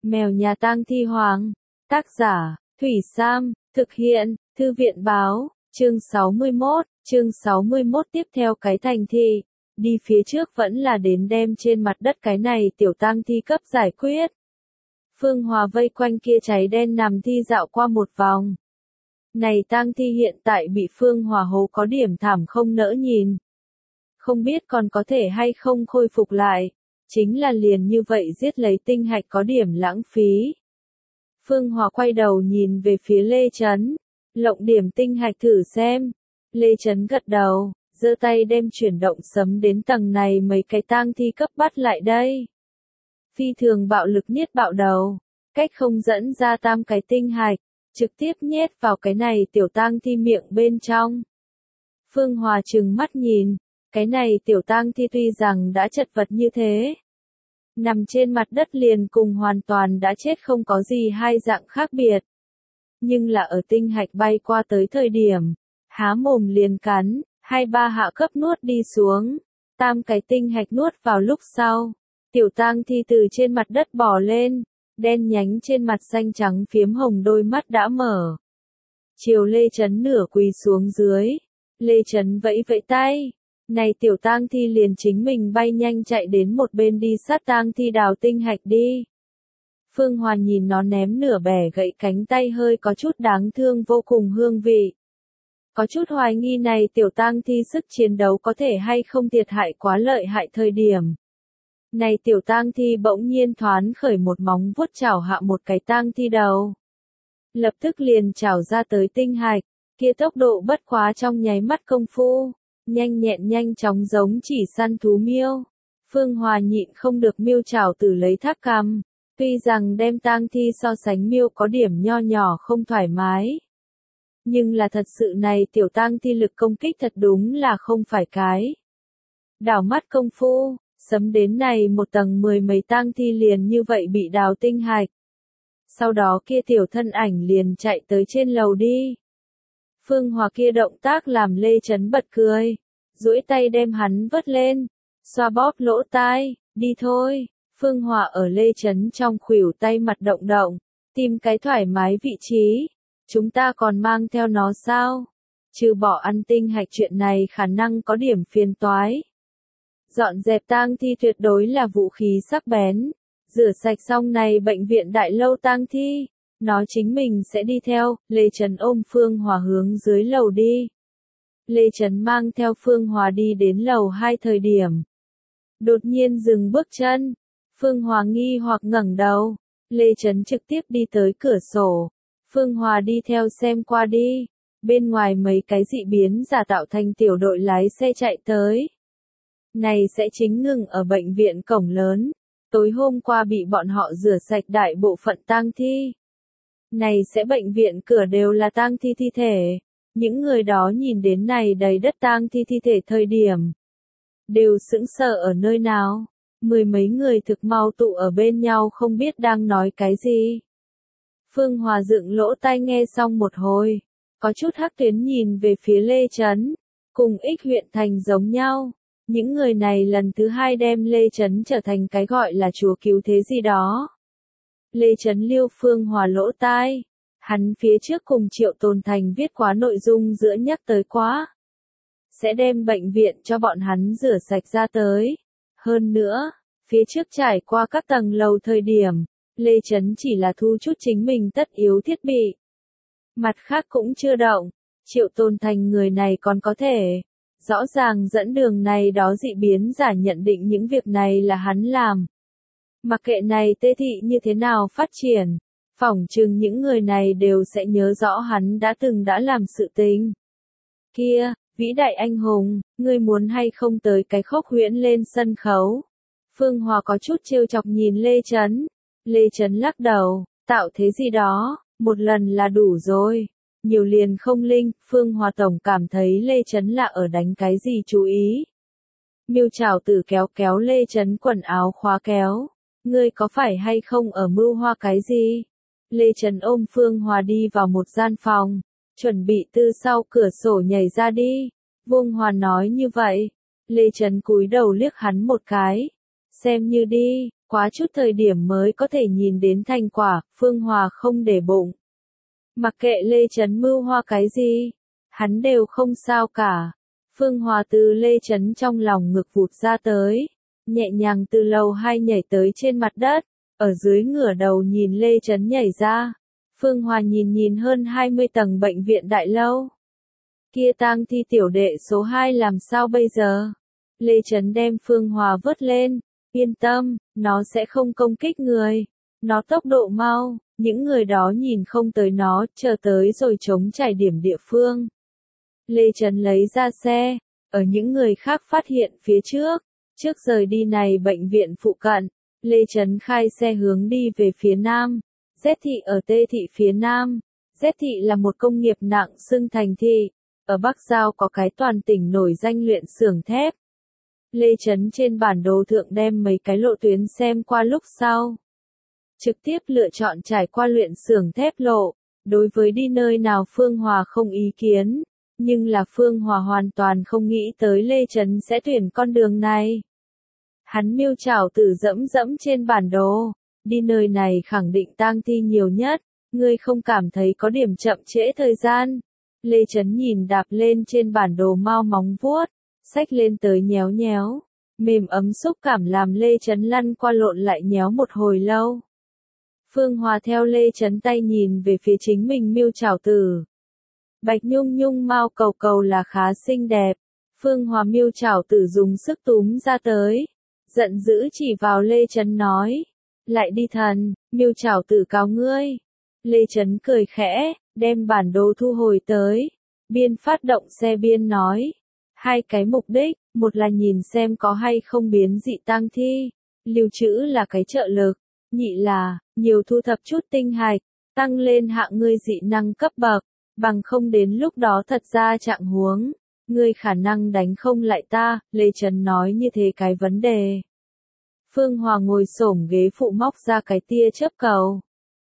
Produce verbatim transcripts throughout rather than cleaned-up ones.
Mèo nhà tang thi hoàng. Tác giả, Thủy Sam, thực hiện, Thư viện báo, chương sáu mươi mốt, chương sáu mươi mốt tiếp theo cái thành thị. Đi phía trước vẫn là đến đem trên mặt đất cái này tiểu tang thi cấp giải quyết. Phương Hòa vây quanh kia cháy đen nằm thi dạo qua một vòng. Này tang thi hiện tại bị Phương Hòa hố có điểm thảm không nỡ nhìn. Không biết còn có thể hay không khôi phục lại. Chính là liền như vậy giết lấy tinh hạch có điểm lãng phí. Phương Hòa quay đầu nhìn về phía Lê Chấn. Lộng điểm tinh hạch thử xem. Lê Chấn gật đầu, giơ tay đem chuyển động sấm đến tầng này mấy cái tang thi cấp bắt lại đây. Phi thường bạo lực niết bạo đầu. Cách không dẫn ra tam cái tinh hạch. Trực tiếp nhét vào cái này tiểu tang thi miệng bên trong. Phương Hòa trừng mắt nhìn. Cái này tiểu tang thi tuy rằng đã chật vật như thế. Nằm trên mặt đất liền cùng hoàn toàn đã chết không có gì hai dạng khác biệt. Nhưng là ở tinh hạch bay qua tới thời điểm. Há mồm liền cắn, hai ba hạ cấp nuốt đi xuống. Tam cái tinh hạch nuốt vào lúc sau. Tiểu tang thi từ trên mặt đất bò lên. Đen nhánh trên mặt xanh trắng phiếm hồng đôi mắt đã mở. Chiều Lê Chấn nửa quỳ xuống dưới. Lê Chấn vẫy vẫy tay. Này tiểu tang thi liền chính mình bay nhanh chạy đến một bên đi sát tang thi đào tinh hạch đi. Phương Hòa nhìn nó ném nửa bẻ gãy cánh tay hơi có chút đáng thương vô cùng hương vị. Có chút hoài nghi này tiểu tang thi sức chiến đấu có thể hay không thiệt hại quá lợi hại thời điểm. Này tiểu tang thi bỗng nhiên thoán khởi một móng vuốt chảo hạ một cái tang thi đầu. Lập tức liền chảo ra tới tinh hạch, kia tốc độ bất quá trong nháy mắt công phu. Nhanh nhẹn nhanh chóng giống chỉ săn thú miêu. Phương Hòa nhịn không được miêu chảo tử lấy tháp cằm. Tuy rằng đem tang thi so sánh miêu có điểm nho nhỏ không thoải mái. Nhưng là thật sự này tiểu tang thi lực công kích thật đúng là không phải cái. Đảo mắt công phu, sấm đến này một tầng mười mấy tang thi liền như vậy bị đào tinh hạch. Sau đó kia tiểu thân ảnh liền chạy tới trên lầu đi. Phương Hòa kia động tác làm Lê Chấn bật cười, duỗi tay đem hắn vớt lên, xoa bóp lỗ tai, đi thôi. Phương Hòa ở Lê Chấn trong khuỷu tay mặt động động, tìm cái thoải mái vị trí. Chúng ta còn mang theo nó sao? Trừ bỏ ăn tinh hạch chuyện này khả năng có điểm phiền toái. Dọn dẹp tang thi tuyệt đối là vũ khí sắc bén. Rửa sạch xong này bệnh viện đại lâu tang thi. Nó chính mình sẽ đi theo. Lê Chấn ôm Phương Hòa hướng dưới lầu đi. Lê Chấn mang theo Phương Hòa đi đến lầu hai thời điểm. Đột nhiên dừng bước chân. Phương Hòa nghi hoặc ngẩng đầu. Lê Chấn trực tiếp đi tới cửa sổ. Phương Hòa đi theo xem qua đi. Bên ngoài mấy cái dị biến giả tạo thành tiểu đội lái xe chạy tới. Này sẽ chính ngừng ở bệnh viện cổng lớn. Tối hôm qua bị bọn họ rửa sạch đại bộ phận tang thi. Này sẽ bệnh viện cửa đều là tang thi thi thể. Những người đó nhìn đến này đầy đất tang thi thi thể thời điểm. Đều sững sờ ở nơi nào. Mười mấy người thực mau tụ ở bên nhau không biết đang nói cái gì. Phương Hòa dựng lỗ tai nghe xong một hồi. Có chút hắc tuyến nhìn về phía Lê Chấn. Cùng Ích huyện thành giống nhau. Những người này lần thứ hai đem Lê Chấn trở thành cái gọi là chúa cứu thế gì đó. Lê Chấn liêu Phương Hòa lỗ tai. Hắn phía trước cùng Triệu Tồn Thành viết quá nội dung giữa nhắc tới quá. Sẽ đem bệnh viện cho bọn hắn rửa sạch ra tới. Hơn nữa, phía trước trải qua các tầng lầu thời điểm, Lê Chấn chỉ là thu chút chính mình tất yếu thiết bị. Mặt khác cũng chưa động, Triệu Tồn Thành người này còn có thể. Rõ ràng dẫn đường này đó dị biến giả nhận định những việc này là hắn làm. Mặc kệ này tê thị như thế nào phát triển, phỏng chừng những người này đều sẽ nhớ rõ hắn đã từng đã làm sự tình. Kia, vĩ đại anh hùng, ngươi muốn hay không tới cái khốc huyễn lên sân khấu? Phương Hòa có chút trêu chọc nhìn Lê Chấn. Lê Chấn lắc đầu, tạo thế gì đó, một lần là đủ rồi. Nhiều liền không linh, Phương Hòa tổng cảm thấy Lê Chấn là ở đánh cái gì chú ý. Miêu chảo tử kéo kéo Lê Chấn quần áo khóa kéo. Ngươi có phải hay không ở mưu hoa cái gì? Lê Chấn ôm Phương Hòa đi vào một gian phòng, chuẩn bị từ sau cửa sổ nhảy ra đi. Vương Hòa nói như vậy. Lê Chấn cúi đầu liếc hắn một cái. Xem như đi, quá chút thời điểm mới có thể nhìn đến thành quả, Phương Hòa không để bụng. Mặc kệ Lê Chấn mưu hoa cái gì, hắn đều không sao cả. Phương Hòa từ Lê Chấn trong lòng ngực vụt ra tới, nhẹ nhàng từ lầu hai nhảy tới trên mặt đất, ở dưới ngửa đầu nhìn Lê Chấn nhảy ra. Phương Hòa nhìn nhìn hơn hai mươi tầng bệnh viện đại lâu. Kia tang thi tiểu đệ số hai làm sao bây giờ? Lê Chấn đem Phương Hòa vớt lên, yên tâm, nó sẽ không công kích người. Nó tốc độ mau, những người đó nhìn không tới nó, chờ tới rồi chống trải điểm địa phương. Lê Chấn lấy ra xe, ở những người khác phát hiện phía trước, trước rời đi này bệnh viện phụ cận, Lê Chấn khai xe hướng đi về phía nam. Z thị ở Tê thị phía nam. Z thị là một công nghiệp nặng xưng thành thị, ở Bắc Giao có cái toàn tỉnh nổi danh luyện xưởng thép. Lê Chấn trên bản đồ thượng đem mấy cái lộ tuyến xem qua lúc sau. Trực tiếp lựa chọn trải qua luyện xưởng thép lộ, đối với đi nơi nào Phương Hòa không ý kiến, nhưng là Phương Hòa hoàn toàn không nghĩ tới Lê Chấn sẽ tuyển con đường này. Hắn miêu chảo tử dẫm dẫm trên bản đồ, đi nơi này khẳng định tang thi nhiều nhất, ngươi không cảm thấy có điểm chậm trễ thời gian. Lê Chấn nhìn đạp lên trên bản đồ mau móng vuốt, xách lên tới nhéo nhéo, mềm ấm xúc cảm làm Lê Chấn lăn qua lộn lại nhéo một hồi lâu. Phương Hòa theo Lê Chấn tay nhìn về phía chính mình miêu chảo tử. Bạch nhung nhung mau cầu cầu là khá xinh đẹp. Phương Hòa miêu chảo tử dùng sức túm ra tới, giận dữ chỉ vào Lê Chấn nói, lại đi thần, miêu chảo tử cáo ngươi. Lê Chấn cười khẽ, đem bản đồ thu hồi tới, biên phát động xe biên nói, hai cái mục đích, một là nhìn xem có hay không biến dị tang thi, lưu trữ là cái trợ lực, nhị là, nhiều thu thập chút tinh hạch, tăng lên hạng ngươi dị năng cấp bậc, bằng không đến lúc đó thật ra trạng huống, ngươi khả năng đánh không lại ta, Lê Chấn nói như thế cái vấn đề. Phương Hòa ngồi xổm ghế phụ móc ra cái tia chớp cầu.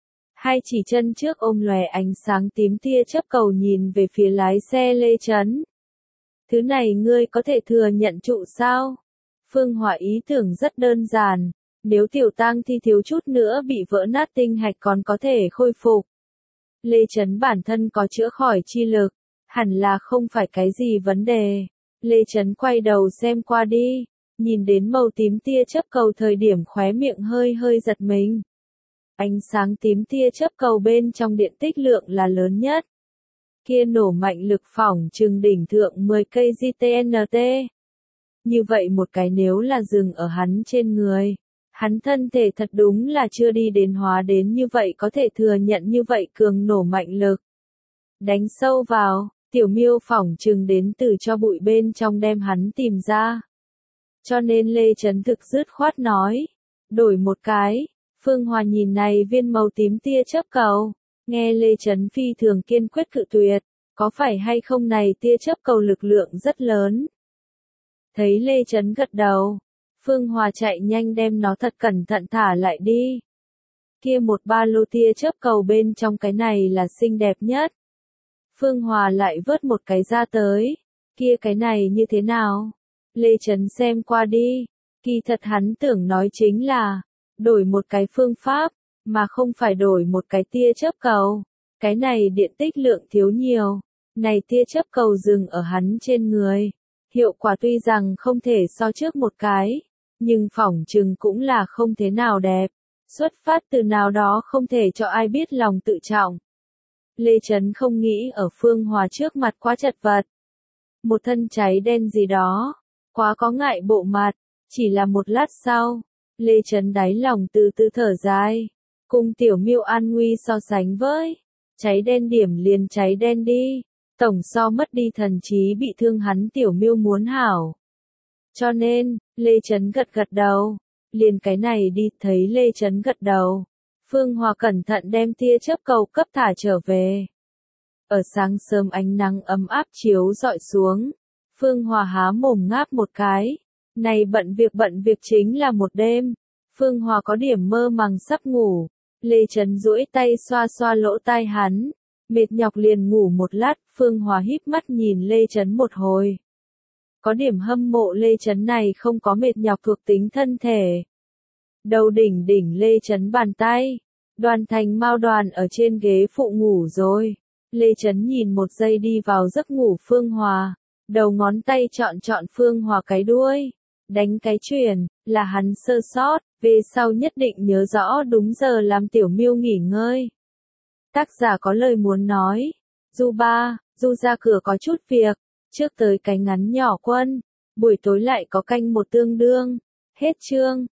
Hai chỉ chân trước ôm lòe ánh sáng tím tia chớp cầu nhìn về phía lái xe Lê Chấn. Thứ này ngươi có thể thừa nhận trụ sao? Phương Hòa ý tưởng rất đơn giản, nếu tiểu tang thi thiếu chút nữa bị vỡ nát tinh hạch còn có thể khôi phục. Lê Chấn bản thân có chữa khỏi chi lực, hẳn là không phải cái gì vấn đề. Lê Chấn quay đầu xem qua đi, nhìn đến màu tím tia chớp cầu thời điểm khóe miệng hơi hơi giật mình. Ánh sáng tím tia chớp cầu bên trong điện tích lượng là lớn nhất. Kia nổ mạnh lực phỏng chừng đỉnh thượng mười cây gi ti en tê. Như vậy một cái nếu là dừng ở hắn trên người, hắn thân thể thật đúng là chưa đi đến hóa đến như vậy có thể thừa nhận như vậy cường nổ mạnh lực. Đánh sâu vào, tiểu miêu phỏng chừng đến từ cho bụi bên trong đem hắn tìm ra. Cho nên Lê Chấn thực dứt khoát nói, đổi một cái. Phương Hòa nhìn này viên màu tím tia chớp cầu, nghe Lê Chấn phi thường kiên quyết cự tuyệt, có phải hay không này tia chớp cầu lực lượng rất lớn. Thấy Lê Chấn gật đầu, Phương Hòa chạy nhanh đem nó thật cẩn thận thả lại đi. Kia một ba lô tia chớp cầu bên trong cái này là xinh đẹp nhất. Phương Hòa lại vớt một cái ra tới, kia cái này như thế nào? Lê Chấn xem qua đi, kỳ thật hắn tưởng nói chính là, đổi một cái phương pháp, mà không phải đổi một cái tia chớp cầu. Cái này điện tích lượng thiếu nhiều, này tia chớp cầu dừng ở hắn trên người. Hiệu quả tuy rằng không thể so trước một cái, nhưng phỏng chừng cũng là không thế nào đẹp. Xuất phát từ nào đó không thể cho ai biết lòng tự trọng. Lê Chấn không nghĩ ở Phương Hòa trước mặt quá chật vật. Một thân cháy đen gì đó, quá có ngại bộ mặt, chỉ là một lát sau. Lê Chấn đáy lòng từ từ thở dài, cùng tiểu miêu an nguy so sánh với, cháy đen điểm liền cháy đen đi, tổng so mất đi thần trí bị thương hắn tiểu miêu muốn hảo. Cho nên, Lê Chấn gật gật đầu, liền cái này đi, thấy Lê Chấn gật đầu, Phương Hòa cẩn thận đem tia chớp cầu cấp thả trở về. Ở sáng sớm ánh nắng ấm áp chiếu rọi xuống, Phương Hòa há mồm ngáp một cái. Này bận việc bận việc chính là một đêm. Phương Hòa có điểm mơ màng sắp ngủ. Lê Chấn duỗi tay xoa xoa lỗ tai hắn. Mệt nhọc liền ngủ một lát. Phương Hòa híp mắt nhìn Lê Chấn một hồi. Có điểm hâm mộ Lê Chấn này không có mệt nhọc thuộc tính thân thể. Đầu đỉnh đỉnh Lê Chấn bàn tay. Đoàn Thành Mao đoàn ở trên ghế phụ ngủ rồi. Lê Chấn nhìn một giây đi vào giấc ngủ Phương Hòa. Đầu ngón tay chọn chọn Phương Hòa cái đuôi. Đánh cái chuyền, là hắn sơ sót, về sau nhất định nhớ rõ đúng giờ làm Tiểu Miêu nghỉ ngơi. Tác giả có lời muốn nói. Du ba, Du ra cửa có chút việc. Trước tới cái ngắn nhỏ quân. Buổi tối lại có canh một tương đương. Hết chương.